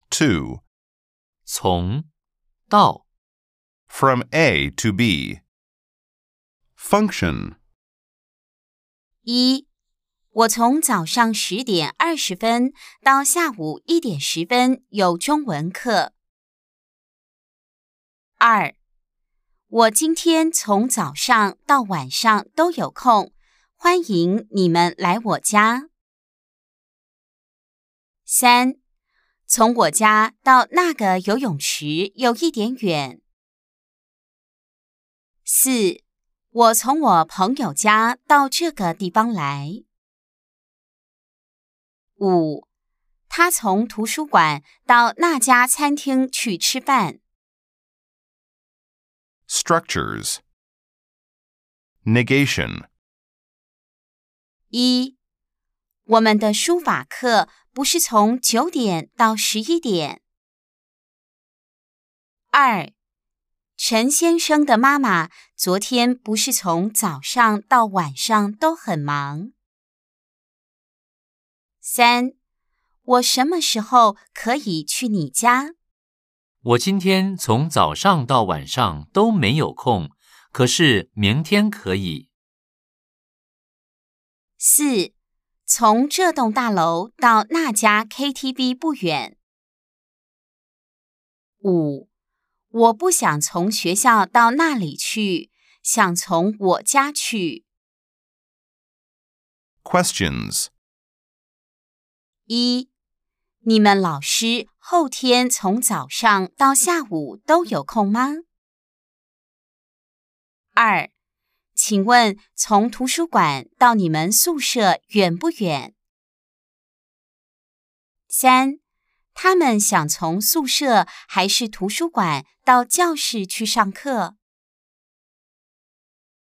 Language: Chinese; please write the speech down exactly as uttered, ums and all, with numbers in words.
To. 从到 From A to B. Function. 一，我从早上十点二十分到下午一点十分有中文课。二，我今天从早上到晚上都有空，欢迎你们来我家。三，从我家到那个游泳池有一点远。四，我从我朋友家到这个地方来。五，他从图书馆到那家餐厅去吃饭。 Structures. Negation. 一，我们的书法课不是从九点到十一点。二，陈先生的妈妈昨天不是从早上到晚上都很忙。三，我什么时候可以去你家？ 我今天从早上到晚上都没有空，可是明天可以。 四，从这栋大楼到那家 K T V 不远。五，我不想从学校到那里去，想从我家去。 Questions. 一，你们老师后天从早上到下午都有空吗？二，请问从图书馆到你们宿舍远不远？三，他们想从宿舍还是图书馆到教室去上课？